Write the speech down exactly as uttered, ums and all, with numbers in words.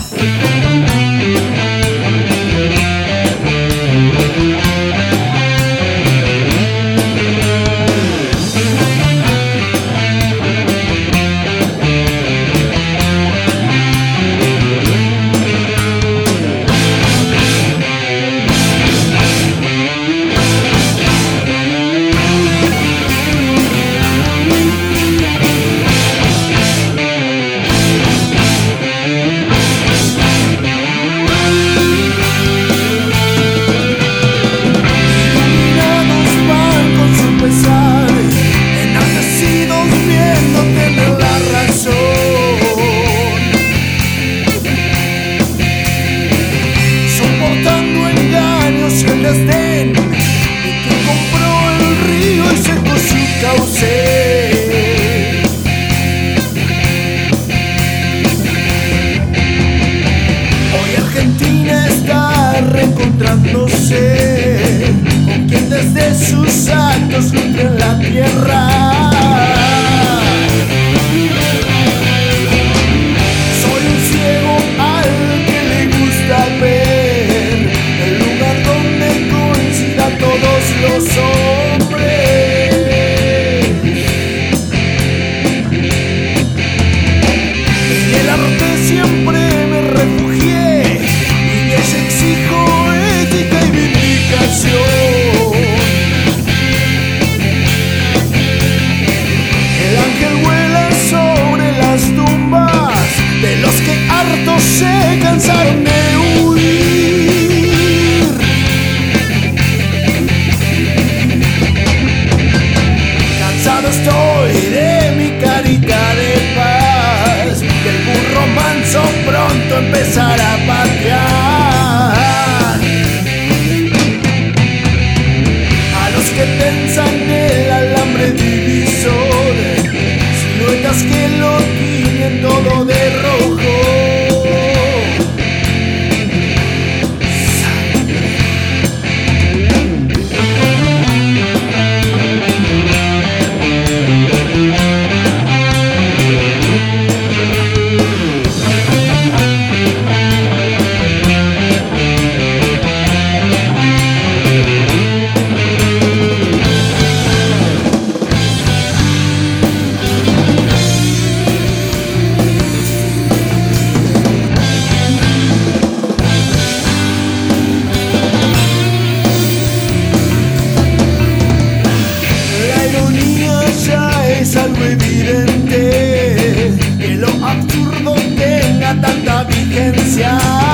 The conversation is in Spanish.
Hoy Argentina está reencontrándose con quien desde sus actos nutre la tierra. Soy un ciego al que le gusta ver el lugar donde coincidan todos los hombres. Siempre me refugié y les exijo ética y vindicación. El ángel vuela sobre las tumbas de los que hartos se cansaron de huir. Cansado estoy de mi carita de paz, que el burro manso pronto empezará a patear. A los que tensan el alambre divisor, siluetas que lo tiñen todo de rojo. Algo evidente, que lo absurdo tenga tanta vigencia.